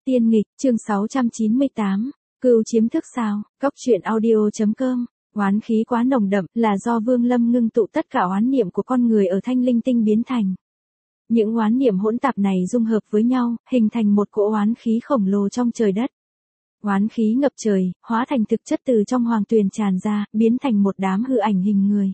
Tiên nghịch, chương 698, cưu chiếm thức sao, Cóc truyện audio.com, oán khí quá nồng đậm là do Vương Lâm ngưng tụ tất cả oán niệm của con người ở thanh linh tinh biến thành. Những oán niệm hỗn tạp này dung hợp với nhau, hình thành một cỗ oán khí khổng lồ trong trời đất. Oán khí ngập trời, hóa thành thực chất từ trong hoàng tuyền tràn ra, biến thành một đám hư ảnh hình người.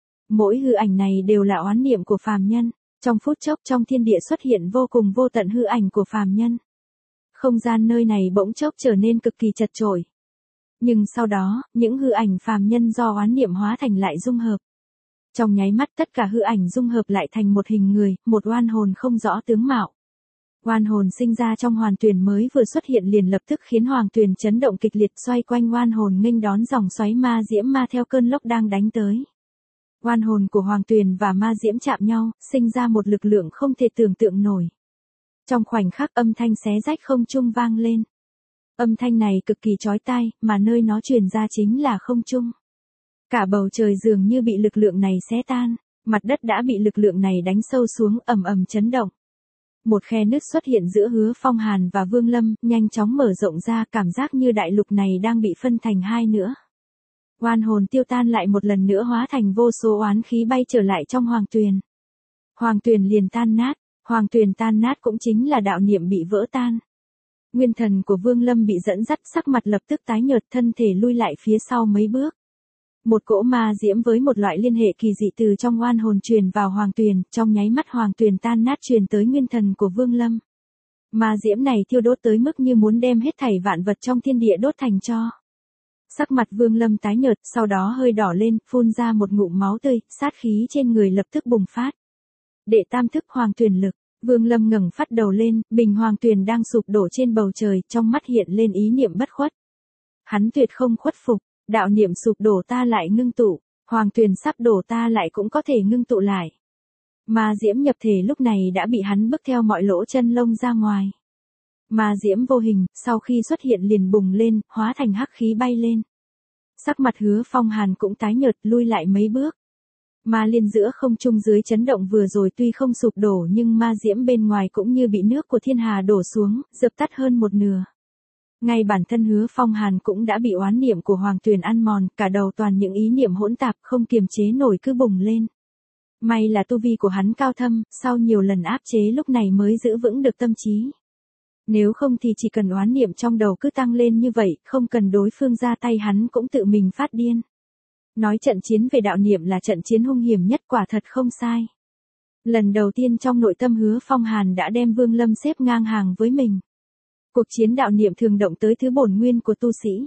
Mỗi hư ảnh này đều là oán niệm của phàm nhân, trong phút chốc trong thiên địa xuất hiện vô cùng vô tận hư ảnh của phàm nhân. Không gian nơi này bỗng chốc trở nên cực kỳ chật chội. Nhưng sau đó, những hư ảnh phàm nhân do oán niệm hóa thành lại dung hợp. Trong nháy mắt tất cả hư ảnh dung hợp lại thành một hình người, một oan hồn không rõ tướng mạo. Oan hồn sinh ra trong hoàn tuyền mới vừa xuất hiện liền lập tức khiến hoàng tuyền chấn động kịch liệt, xoay quanh oan hồn nghênh đón dòng xoáy ma diễm ma theo cơn lốc đang đánh tới. Oan hồn của hoàng tuyền và ma diễm chạm nhau, sinh ra một lực lượng không thể tưởng tượng nổi. Trong khoảnh khắc âm thanh xé rách không trung vang lên. Âm thanh này cực kỳ chói tai, mà nơi nó truyền ra chính là không trung. Cả bầu trời dường như bị lực lượng này xé tan, mặt đất đã bị lực lượng này đánh sâu xuống, ầm ầm chấn động. Một khe nứt xuất hiện giữa Hứa Phong Hàn và Vương Lâm, nhanh chóng mở rộng ra, cảm giác như đại lục này đang bị phân thành hai nữa. Oan hồn tiêu tan lại một lần nữa hóa thành vô số oán khí bay trở lại trong hoàng tuyền. Hoàng tuyền liền tan nát, hoàng tuyền tan nát cũng chính là đạo niệm bị vỡ tan. Nguyên thần của Vương Lâm bị dẫn dắt, sắc mặt lập tức tái nhợt, thân thể lui lại phía sau mấy bước. Một cỗ ma diễm với một loại liên hệ kỳ dị từ trong oan hồn truyền vào hoàng tuyền, trong nháy mắt hoàng tuyền tan nát truyền tới nguyên thần của Vương Lâm. Ma diễm này thiêu đốt tới mức như muốn đem hết thảy vạn vật trong thiên địa đốt thành tro. Sắc mặt Vương Lâm tái nhợt, sau đó hơi đỏ lên, phun ra một ngụm máu tươi, sát khí trên người lập tức bùng phát. Đệ tam thức hoàng tuyền lực, Vương Lâm ngẩng phát đầu lên, bình hoàng tuyền đang sụp đổ trên bầu trời, trong mắt hiện lên ý niệm bất khuất. Hắn tuyệt không khuất phục, đạo niệm sụp đổ ta lại ngưng tụ, hoàng tuyền sắp đổ ta lại cũng có thể ngưng tụ lại. Ma diễm nhập thể lúc này đã bị hắn bức theo mọi lỗ chân lông ra ngoài. Ma diễm vô hình, sau khi xuất hiện liền bùng lên, hóa thành hắc khí bay lên. Sắc mặt Hứa Phong Hàn cũng tái nhợt, lui lại mấy bước. Ma liên giữa không trung dưới chấn động vừa rồi tuy không sụp đổ nhưng ma diễm bên ngoài cũng như bị nước của thiên hà đổ xuống, dập tắt hơn một nửa. Ngay bản thân Hứa Phong Hàn cũng đã bị oán niệm của hoàng tuyền ăn mòn, cả đầu toàn những ý niệm hỗn tạp không kiềm chế nổi cứ bùng lên. May là tu vi của hắn cao thâm, sau nhiều lần áp chế lúc này mới giữ vững được tâm trí. Nếu không thì chỉ cần oán niệm trong đầu cứ tăng lên như vậy, không cần đối phương ra tay hắn cũng tự mình phát điên. Nói trận chiến về đạo niệm là trận chiến hung hiểm nhất, quả thật không sai. Lần đầu tiên trong nội tâm Hứa Phong Hàn đã đem Vương Lâm xếp ngang hàng với mình. Cuộc chiến đạo niệm thường động tới thứ bổn nguyên của tu sĩ.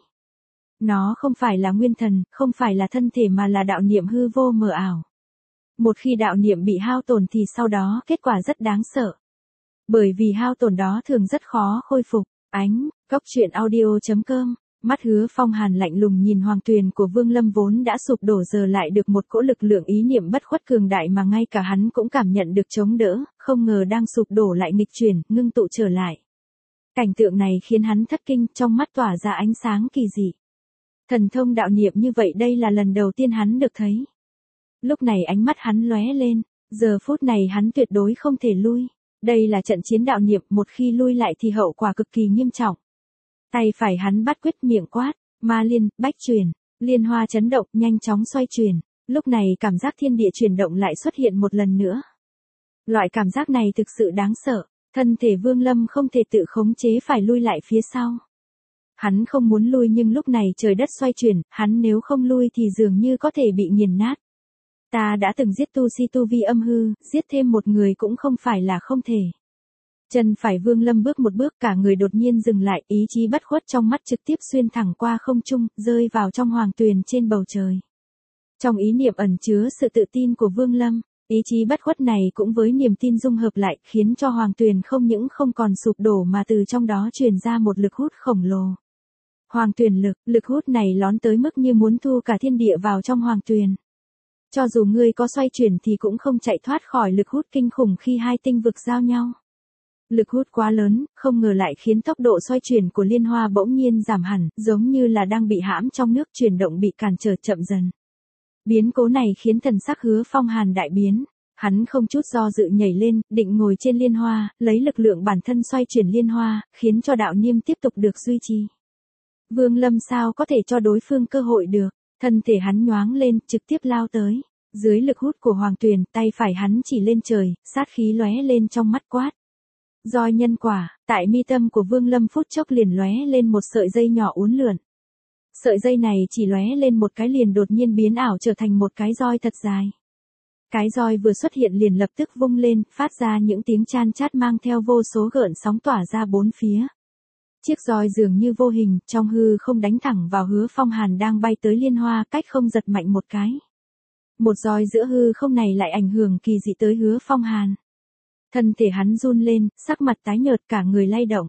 Nó không phải là nguyên thần, không phải là thân thể mà là đạo niệm hư vô mờ ảo. Một khi đạo niệm bị hao tổn thì sau đó kết quả rất đáng sợ. Bởi vì hao tổn đó thường rất khó khôi phục. Cóc truyện audio.com, mắt Hứa Phong Hàn lạnh lùng nhìn hoàng tuyền của Vương Lâm vốn đã sụp đổ giờ lại được một cỗ lực lượng ý niệm bất khuất cường đại mà ngay cả hắn cũng cảm nhận được chống đỡ, không ngờ đang sụp đổ lại nghịch chuyển, ngưng tụ trở lại. Cảnh tượng này khiến hắn thất kinh, trong mắt tỏa ra ánh sáng kỳ dị. Thần thông đạo niệm như vậy đây là lần đầu tiên hắn được thấy. Lúc này ánh mắt hắn lóe lên, giờ phút này hắn tuyệt đối không thể lui. Đây là trận chiến đạo niệm, một khi lui lại thì hậu quả cực kỳ nghiêm trọng. Tay phải hắn bắt quyết miệng quát, ma liên, bách truyền, liên hoa chấn động, nhanh chóng xoay chuyển. Lúc này cảm giác thiên địa chuyển động lại xuất hiện một lần nữa. Loại cảm giác này thực sự đáng sợ, thân thể Vương Lâm không thể tự khống chế phải lui lại phía sau. Hắn không muốn lui nhưng lúc này trời đất xoay chuyển, hắn nếu không lui thì dường như có thể bị nghiền nát. Ta đã từng giết tu si tu vi âm hư, giết thêm một người cũng không phải là không thể. Chân phải Vương Lâm bước một bước, cả người đột nhiên dừng lại, ý chí bất khuất trong mắt trực tiếp xuyên thẳng qua không trung, rơi vào trong hoàng tuyền trên bầu trời. Trong ý niệm ẩn chứa sự tự tin của Vương Lâm, ý chí bất khuất này cũng với niềm tin dung hợp lại, khiến cho hoàng tuyền không những không còn sụp đổ mà từ trong đó truyền ra một lực hút khổng lồ. Hoàng tuyền lực hút này lón tới mức như muốn thu cả thiên địa vào trong hoàng tuyền. Cho dù ngươi có xoay chuyển thì cũng không chạy thoát khỏi lực hút kinh khủng khi hai tinh vực giao nhau. Lực hút quá lớn, không ngờ lại khiến tốc độ xoay chuyển của liên hoa bỗng nhiên giảm hẳn, giống như là đang bị hãm trong nước, chuyển động bị cản trở chậm dần. Biến cố này khiến thần sắc Hứa Phong Hàn đại biến. Hắn không chút do dự nhảy lên, định ngồi trên liên hoa, lấy lực lượng bản thân xoay chuyển liên hoa, khiến cho đạo niêm tiếp tục được duy trì. Vương Lâm sao có thể cho đối phương cơ hội được, thân thể hắn nhoáng lên, trực tiếp lao tới. Dưới lực hút của Hoàng Tuyền, tay phải hắn chỉ lên trời, sát khí lóe lên trong mắt quát. Roi nhân quả, tại mi tâm của Vương Lâm phút chốc liền lóe lên một sợi dây nhỏ uốn lượn. Sợi dây này chỉ lóe lên một cái liền đột nhiên biến ảo trở thành một cái roi thật dài. Cái roi vừa xuất hiện liền lập tức vung lên, phát ra những tiếng chan chát mang theo vô số gợn sóng tỏa ra bốn phía. Chiếc roi dường như vô hình, trong hư không đánh thẳng vào Hứa Phong Hàn đang bay tới liên hoa, cách không giật mạnh một cái. Một roi giữa hư không này lại ảnh hưởng kỳ dị tới Hứa Phong Hàn. Thân thể hắn run lên, sắc mặt tái nhợt, cả người lay động.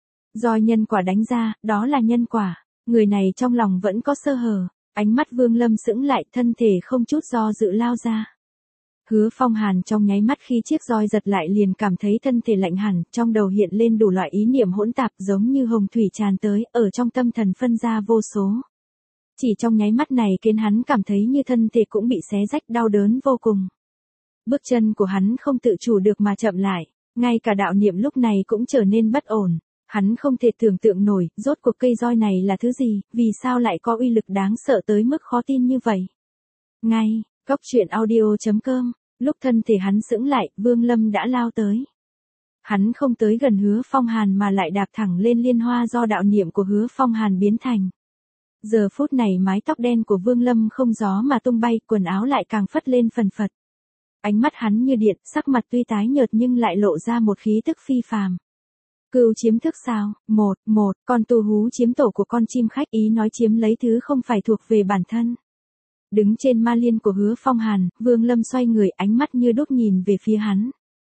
Roi nhân quả đánh ra, đó là nhân quả. Người này trong lòng vẫn có sơ hở. Ánh mắt Vương Lâm sững lại, thân thể không chút do dự lao ra. Hứa Phong Hàn trong nháy mắt khi chiếc roi giật lại liền cảm thấy thân thể lạnh hẳn, trong đầu hiện lên đủ loại ý niệm hỗn tạp giống như hồng thủy tràn tới, ở trong tâm thần phân ra vô số. Chỉ trong nháy mắt này khiến hắn cảm thấy như thân thể cũng bị xé rách, đau đớn vô cùng. Bước chân của hắn không tự chủ được mà chậm lại, ngay cả đạo niệm lúc này cũng trở nên bất ổn. Hắn không thể tưởng tượng nổi, rốt cuộc cây roi này là thứ gì, vì sao lại có uy lực đáng sợ tới mức khó tin như vậy. Ngay, Cốc Truyện Audio.com, lúc thân thể hắn sững lại, Vương Lâm đã lao tới. Hắn không tới gần Hứa Phong Hàn mà lại đạp thẳng lên liên hoa do đạo niệm của Hứa Phong Hàn biến thành. Giờ phút này mái tóc đen của Vương Lâm không gió mà tung bay, quần áo lại càng phất lên phần phật. Ánh mắt hắn như điện, sắc mặt tuy tái nhợt nhưng lại lộ ra một khí tức phi phàm. Cừu chiếm thức sao? Một, con tu hú chiếm tổ của con chim khách, ý nói chiếm lấy thứ không phải thuộc về bản thân. Đứng trên ma liên của Hứa Phong Hàn, Vương Lâm xoay người, ánh mắt như đốt nhìn về phía hắn.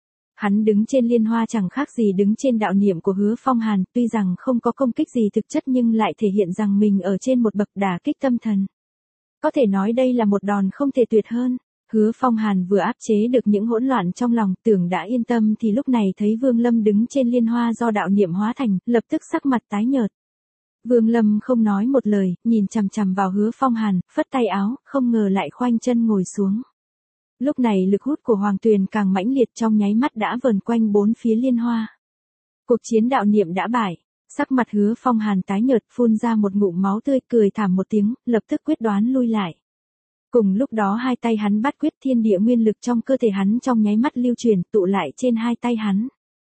Hắn đứng trên liên hoa chẳng khác gì đứng trên đạo niệm của Hứa Phong Hàn, tuy rằng không có công kích gì thực chất nhưng lại thể hiện rằng mình ở trên một bậc đả kích tâm thần. Có thể nói đây là một đòn không thể tuyệt hơn. Hứa Phong Hàn vừa áp chế được những hỗn loạn trong lòng, tưởng đã yên tâm thì lúc này thấy Vương Lâm đứng trên liên hoa do đạo niệm hóa thành, lập tức sắc mặt tái nhợt. Vương Lâm không nói một lời, nhìn chằm chằm vào Hứa Phong Hàn, phất tay áo, không ngờ lại khoanh chân ngồi xuống. Lúc này lực hút của Hoàng Tuyền càng mãnh liệt, trong nháy mắt đã vờn quanh bốn phía liên hoa. Cuộc chiến đạo niệm đã bại, sắc mặt Hứa Phong Hàn tái nhợt, phun ra một ngụm máu tươi, cười thảm một tiếng, lập tức quyết đoán lui lại. Cùng lúc đó hai tay hắn bắt quyết, thiên địa nguyên lực trong cơ thể hắn trong nháy mắt lưu chuyển, tụ lại trên hai tay hắn.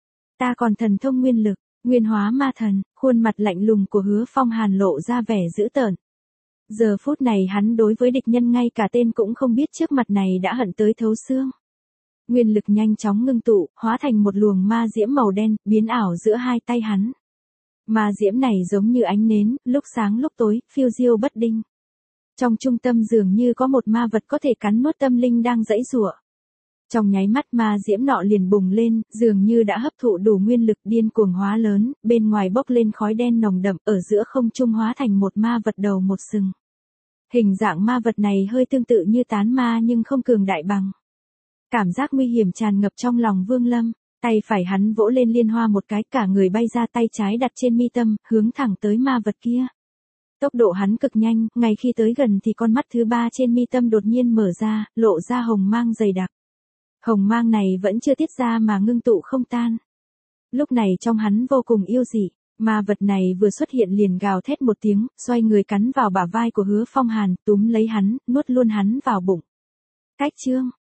Ta còn thần thông nguyên lực, nguyên hóa ma thần, khuôn mặt lạnh lùng của Hứa Phong Hàn lộ ra vẻ dữ tợn. Giờ phút này hắn đối với địch nhân ngay cả tên cũng không biết, trước mặt này đã hận tới thấu xương. Nguyên lực nhanh chóng ngưng tụ, hóa thành một luồng ma diễm màu đen, biến ảo giữa hai tay hắn. Ma diễm này giống như ánh nến, lúc sáng lúc tối, phiêu diêu bất định. Trong trung tâm dường như có một ma vật có thể cắn nuốt tâm linh đang giãy giụa. Trong nháy mắt ma diễm nọ liền bùng lên, dường như đã hấp thụ đủ nguyên lực, điên cuồng hóa lớn, bên ngoài bốc lên khói đen nồng đậm, ở giữa không trung hóa thành một ma vật đầu một sừng. Hình dạng ma vật này hơi tương tự như tán ma nhưng không cường đại bằng. Cảm giác nguy hiểm tràn ngập trong lòng Vương Lâm, tay phải hắn vỗ lên liên hoa một cái, cả người bay ra, tay trái đặt trên mi tâm, hướng thẳng tới ma vật kia. Tốc độ hắn cực nhanh, ngay khi tới gần thì con mắt thứ ba trên mi tâm đột nhiên mở ra, lộ ra hồng mang dày đặc. Hồng mang này vẫn chưa tiết ra mà ngưng tụ không tan. Lúc này trong hắn vô cùng yêu dị, ma vật này vừa xuất hiện liền gào thét một tiếng, xoay người cắn vào bả vai của Hứa Phong Hàn, túm lấy hắn, nuốt luôn hắn vào bụng. Cách chương